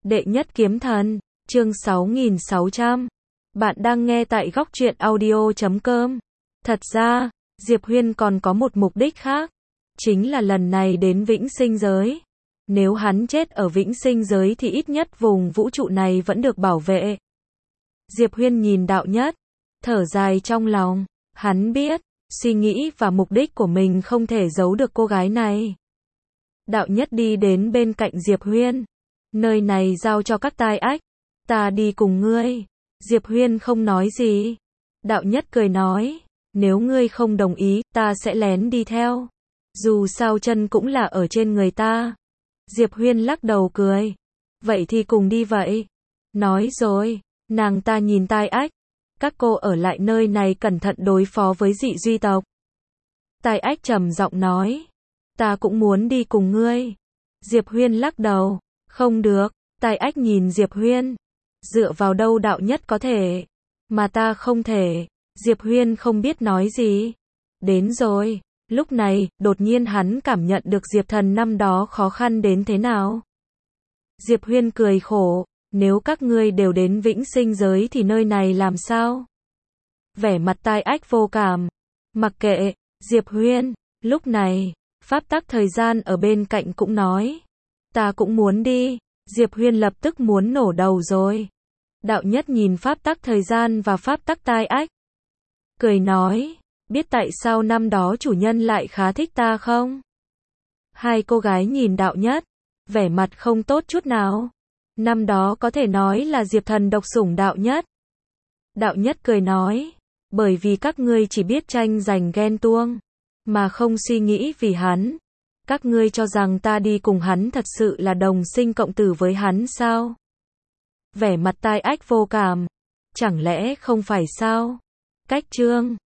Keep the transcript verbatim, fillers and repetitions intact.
Đệ nhất kiếm thần, chương sáu nghìn sáu trăm. Bạn đang nghe tại góc truyện audio chấm com. Thật ra, Diệp Huyên còn có một mục đích khác, chính là lần này đến Vĩnh Sinh giới. Nếu hắn chết ở Vĩnh Sinh giới thì ít nhất vùng vũ trụ này vẫn được bảo vệ. Diệp Huyên nhìn Đạo Nhất, thở dài trong lòng, hắn biết, suy nghĩ và mục đích của mình không thể giấu được cô gái này. Đạo Nhất đi đến bên cạnh Diệp Huyên. Nơi này giao cho các tai ách, ta đi cùng ngươi. Diệp Huyên không nói gì. Đạo Nhất cười nói, nếu ngươi không đồng ý, ta sẽ lén đi theo. Dù sao chân cũng là ở trên người ta. Diệp Huyên lắc đầu cười. Vậy thì cùng đi vậy. Nói rồi, nàng ta nhìn tai ách. Các cô ở lại nơi này cẩn thận đối phó với dị duy tộc. Tai ách trầm giọng nói, ta cũng muốn đi cùng ngươi. Diệp Huyên lắc đầu, không được. Tai ách nhìn Diệp Huyên, dựa vào đâu Đạo Nhất có thể, mà ta không thể. Diệp Huyên không biết nói gì. Đến rồi, lúc này, đột nhiên hắn cảm nhận được Diệp Thần năm đó khó khăn đến thế nào. Diệp Huyên cười khổ, nếu các ngươi đều đến Vĩnh Sinh giới thì nơi này làm sao? Vẻ mặt tai ách vô cảm. Mặc kệ, Diệp Huyên, lúc này, pháp tắc thời gian ở bên cạnh cũng nói, ta cũng muốn đi. Diệp Huyên lập tức muốn nổ đầu rồi. Đạo Nhất nhìn pháp tắc thời gian và pháp tắc tai ách, cười nói, biết tại sao năm đó chủ nhân lại khá thích ta không? Hai cô gái nhìn Đạo Nhất, vẻ mặt không tốt chút nào. Năm đó có thể nói là Diệp Thần độc sủng Đạo Nhất. Đạo Nhất cười nói, bởi vì các ngươi chỉ biết tranh giành ghen tuông, mà không suy nghĩ vì hắn. Các ngươi cho rằng ta đi cùng hắn thật sự là đồng sinh cộng tử với hắn sao? Vẻ mặt tai ách vô cảm. Chẳng lẽ không phải sao? Cách chương